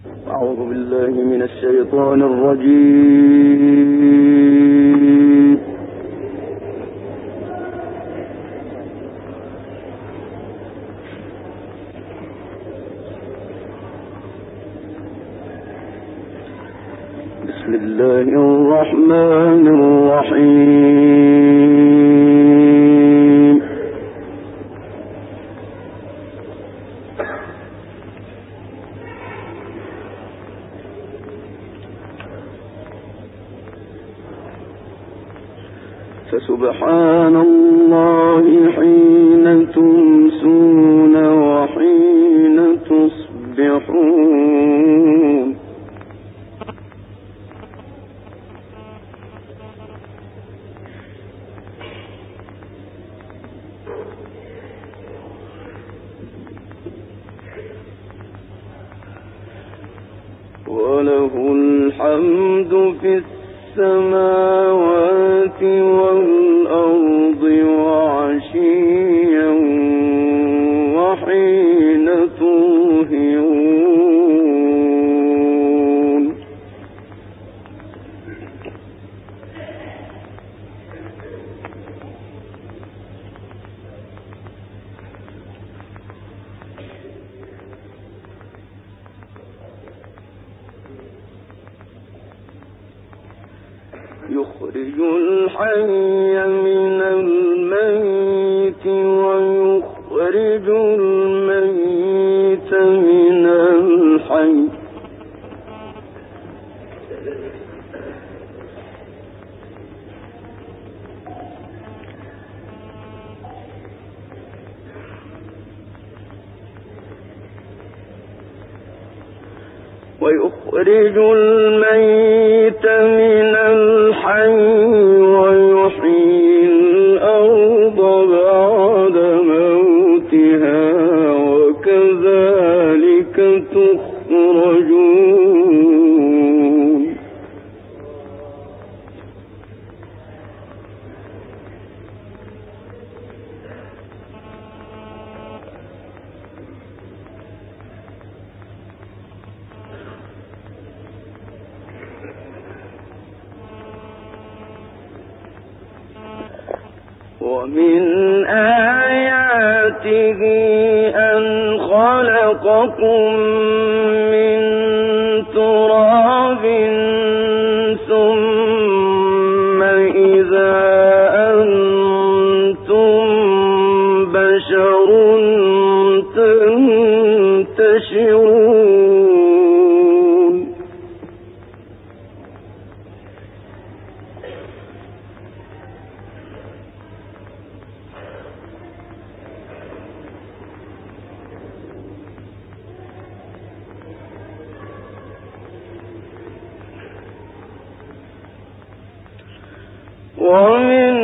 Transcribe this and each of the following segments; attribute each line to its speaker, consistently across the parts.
Speaker 1: أعوذ بالله من الشيطان الرجيم. بسم الله الرحمن الرحيم. فسبحان الله حين تمسون وحين تصبحون. وله الحمد في السماوات والأرض وعشيا وحين تظهرون. يخرج الحي من الميت ويخرج الميت من الحي. ويخرج الميت من الحي ويحيي الأرض بعد موتها وكذلك تخرجون. ومن آياته أن خلقكم من تراب ثم إذا أنتم بشر تنتشرون. ومن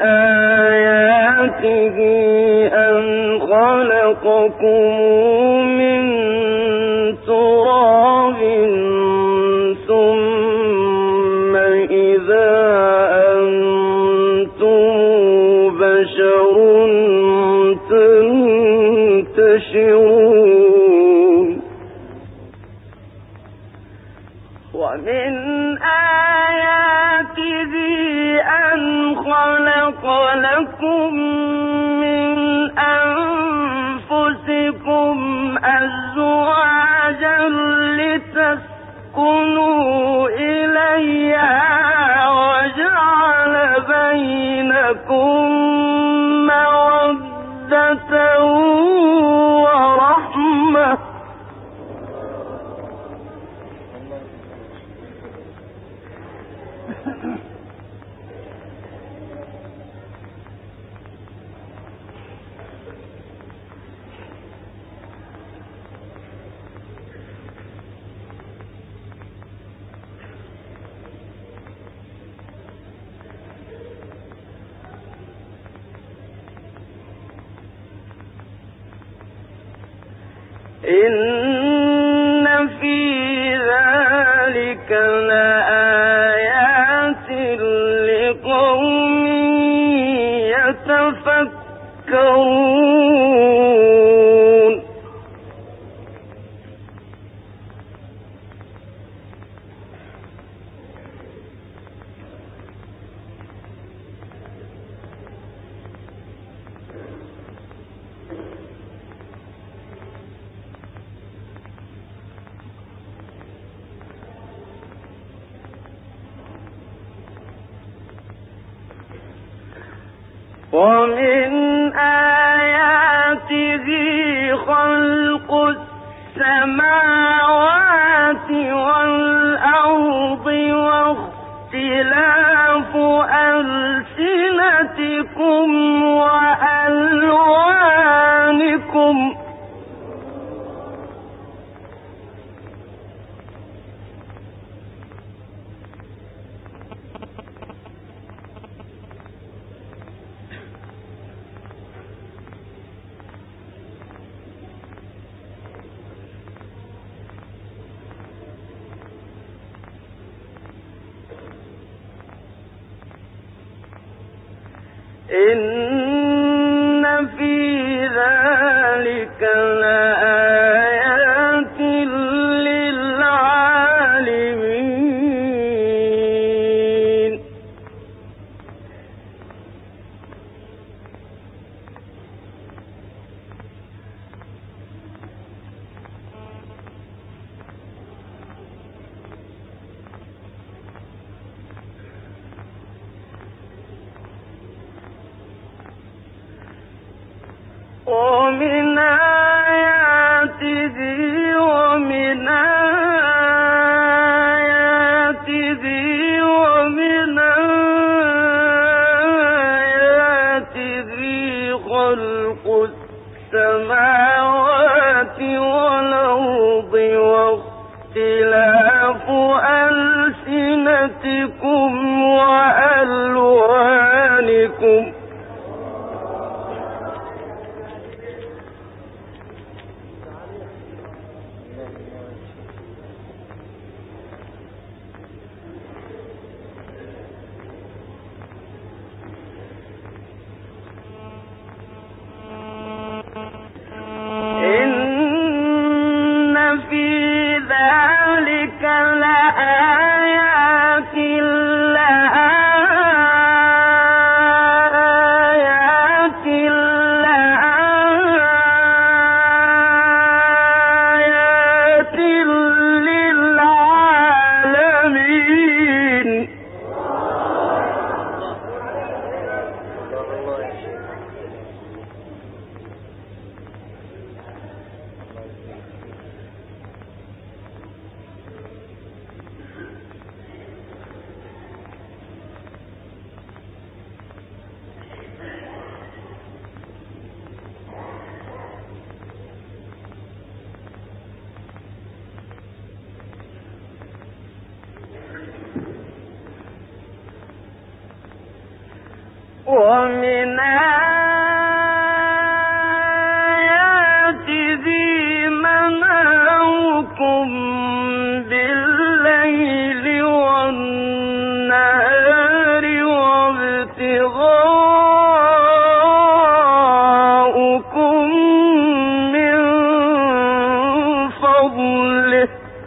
Speaker 1: آياته أن خلقكم من تراب ثم إذا أنتم بشر تنتشرون. ومن آياته أن خلق لكم من أنفسكم أزواجا لتسكنوا إليها وجعل بينكم مودة ورحمة. إن في ذلك لآيات لقوم يتفكرون. ومن آياته خلق السماوات والأرض واختلاف ألسنتكم وألوانكم إن في ذلك لآيات للعالمين ومن آياته خلق السماوات والأرض واختلاف ألسنتكم وألوانكم ومن آياته منامكم بالليل والنهار وابتغاؤكم من فضله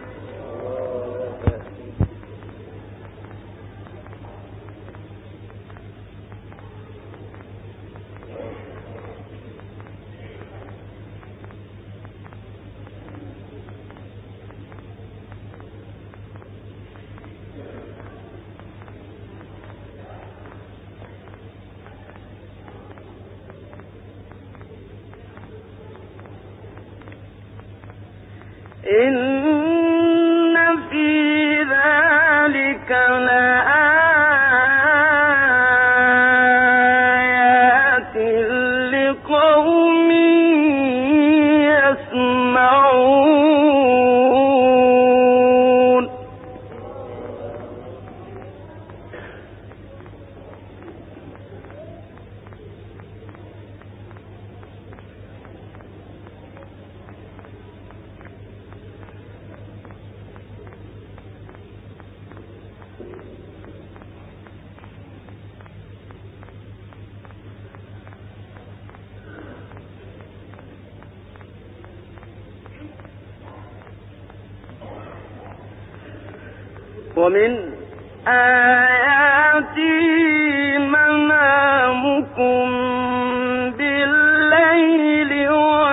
Speaker 1: إن في ذلك لآيات لقوم يسمعون ومن آياته منامكم بالليل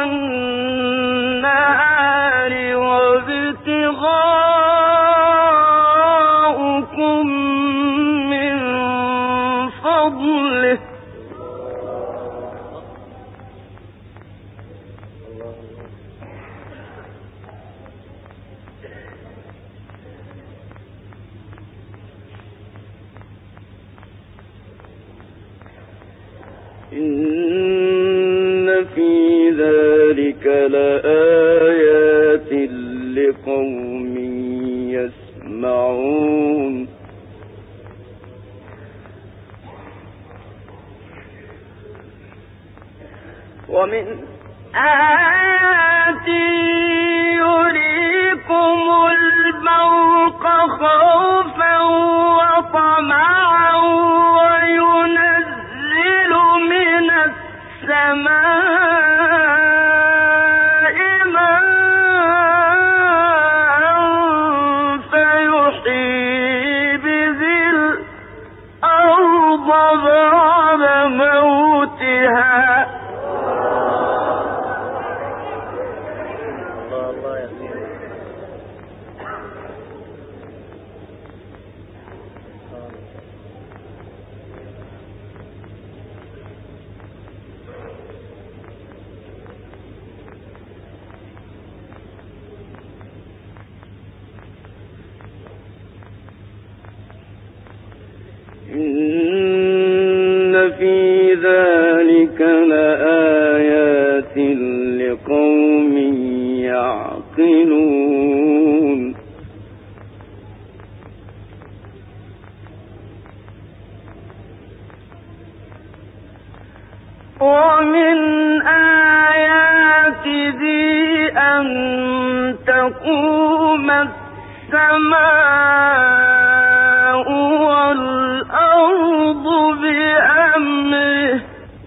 Speaker 1: والنهار وابتغاؤكم من فضله إن في ذلك لآيات لقوم يسمعون ومن آياته يريكم البرق خوفا وطمعا وينزل من السماء ماء فيحيي به الأرض بعد موتها إن في ذلك لآيات لقوم يعقلون ومن آياته أن تقوم السماء والأرض بأمره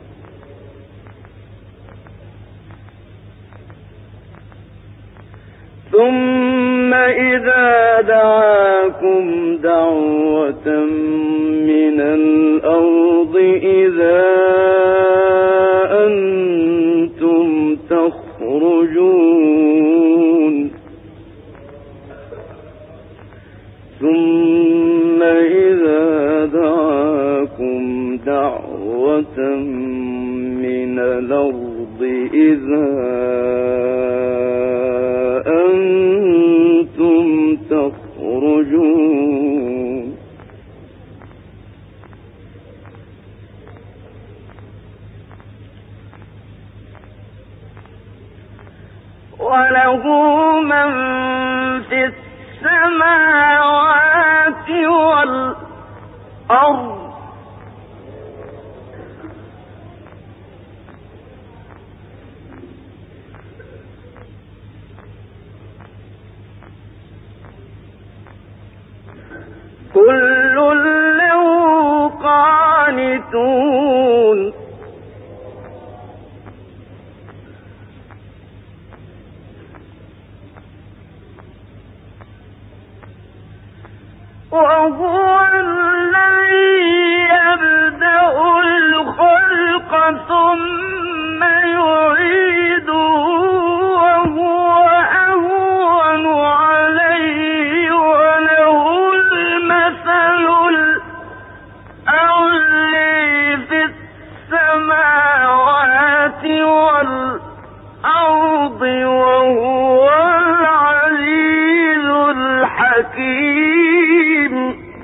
Speaker 1: ثم إذا دعاكم دعوة من الأرض إذا أنتم تخرجون ثم إذا دعاكم دعوة من الأرض إذا أنتم تخرجون وله من في السماوات والأرض كل له قانتون وهو الذي يبدأ الخلق ثم يعيده وهو أهون عليه وله المثل الأعلى في السماوات والأرض وهو العزيز الحكيم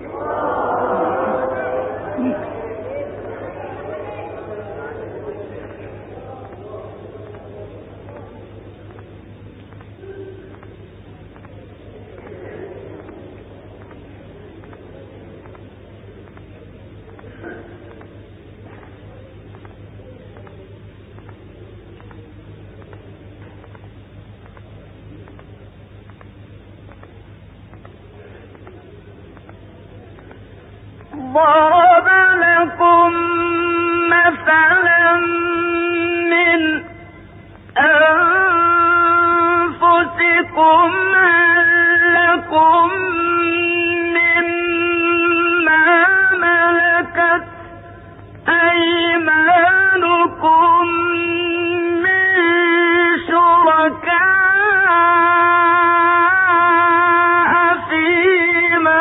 Speaker 1: ضرب لكم مثلا من أنفسكم هل لكم مما ملكت أيمانكم من شركاء فيما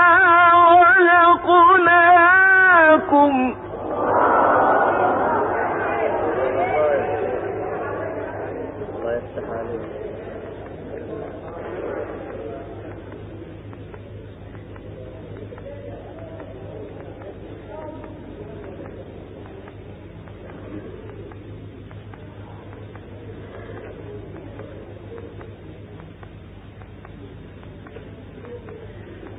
Speaker 1: رزقناكم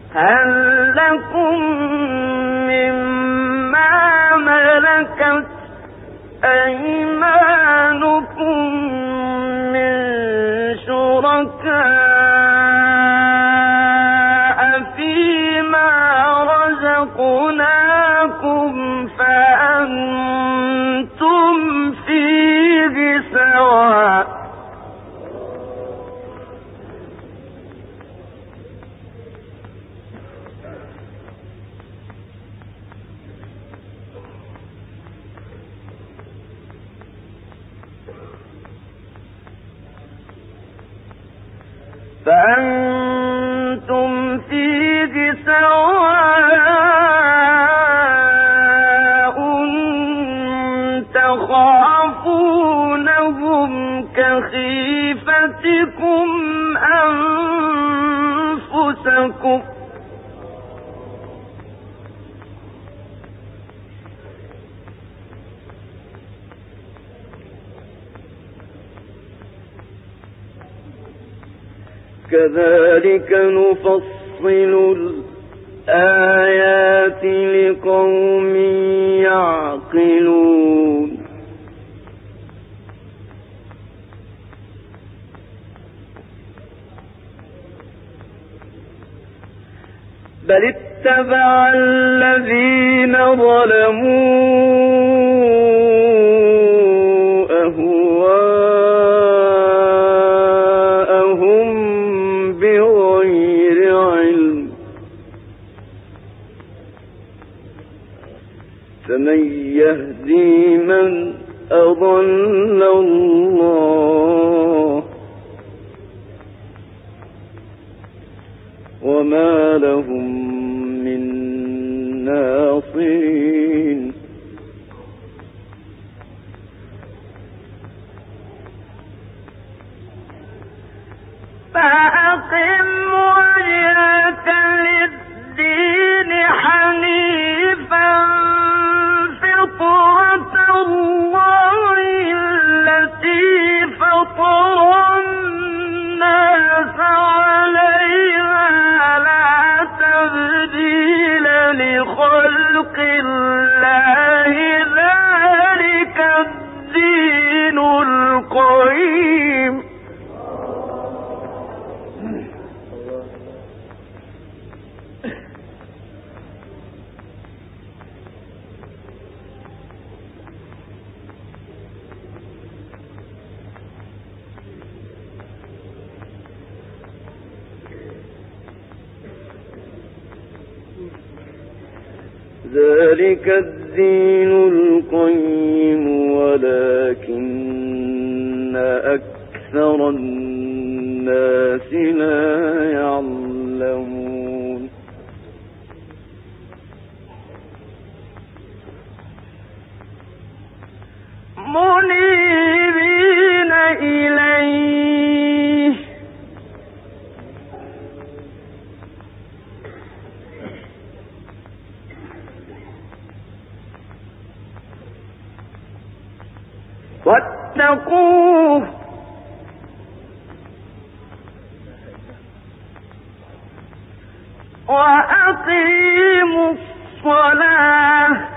Speaker 1: هل لكم مما ملكت أيمانكم من شركاء فيما رزقناكم فأنتم فيه سواء تخافونهم كخيفتكم أنفسكم كذلك نفصل الآيات لقوم يعقلون بل اتبع الذين ظلموا أهواءهم بغير علم فمن يهدي من أضل الله وما لهم من ناصرين فأقم وجهك للدين حنيفا فطرة الله التي فطر الناس عليها لا تبديل لخلق الله ذلك الدين القيم ذلك الدين القيم ولكن أكثر الناس لا يعلمون منيبين إليه واتقوه وأقيموا الصلاة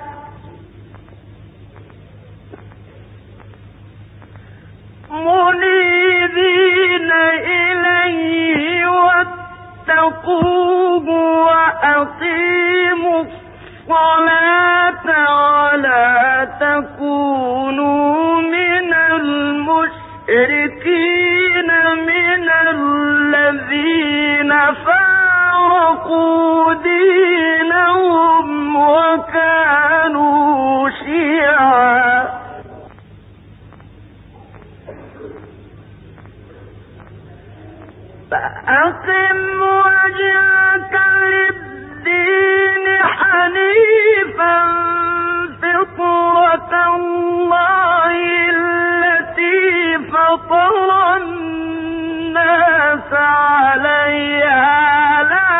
Speaker 1: منيبين إليه واتقوه وأقيموا الصلاة ولا تكونوا من المشركين من الذين فارقوا دينهم وكانوا شيعا فأقم وجهك للدين حنيفا فطرة الله التي فطر الناس عليها لا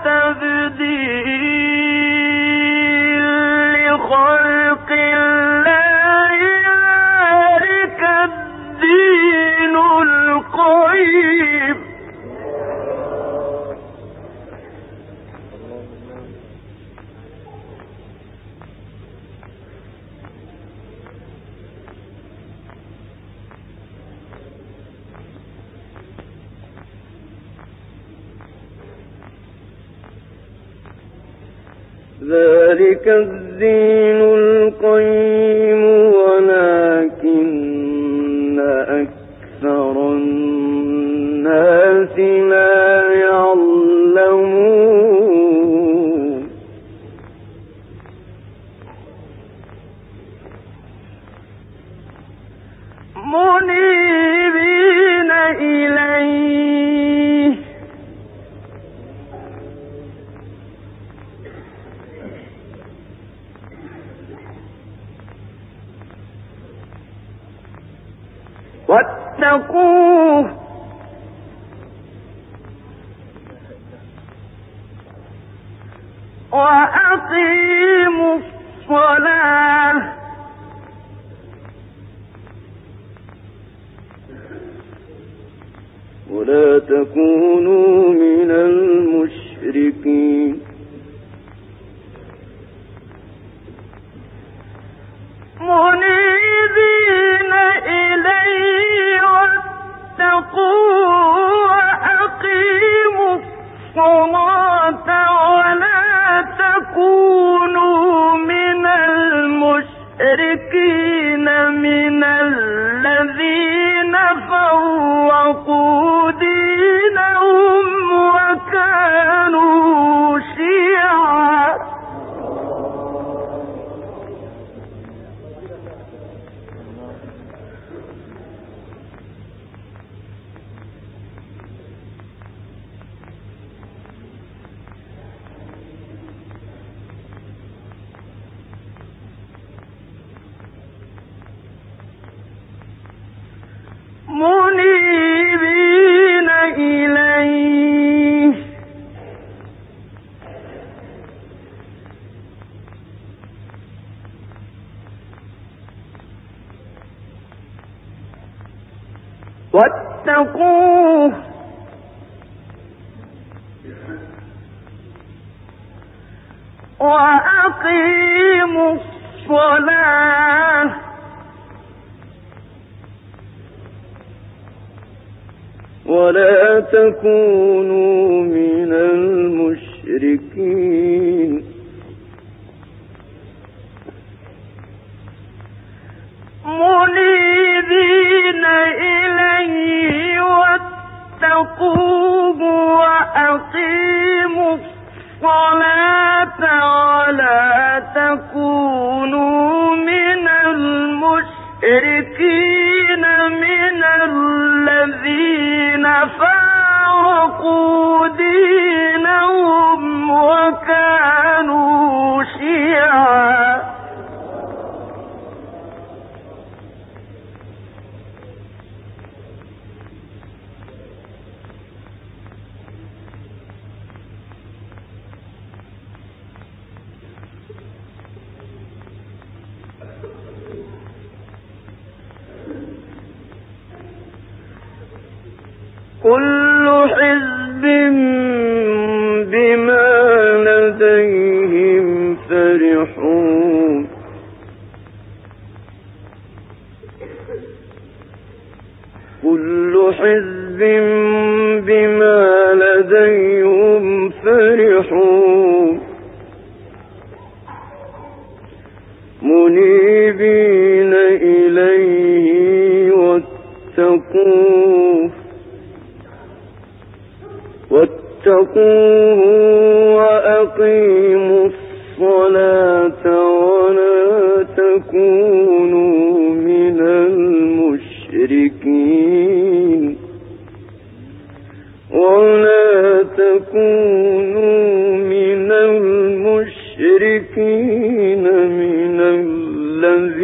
Speaker 1: تبديل لخلق الله ذلك الدين القيم ذلك الدين القيم ولكن أكثر الناس لا يعلمون منيبين إليه واتقوه وأقيموا الصلاة ولا تكونوا من المشركين منيبين إليه واتقوه وأقيموا الصلاة ولا تكونوا من المشركين من الذين فرقوا دينهم وكانوا شيعا منيبين إليه واتقوه وأقيموا الصلاة ولا تكونوا من المشركين منيبين إليه واتقوه وأقيموا الصلاة ولا تكونوا من المشركين من الذين فارقوا دينهم وكانوا شيعا كل حزب بما لديهم فرحون كل حزب بما لديهم فرحون منيبين إليه واتقوه وأقيموا الصلاة ولا تكونوا من المشركين ولا تكونوا من المشركين من الذين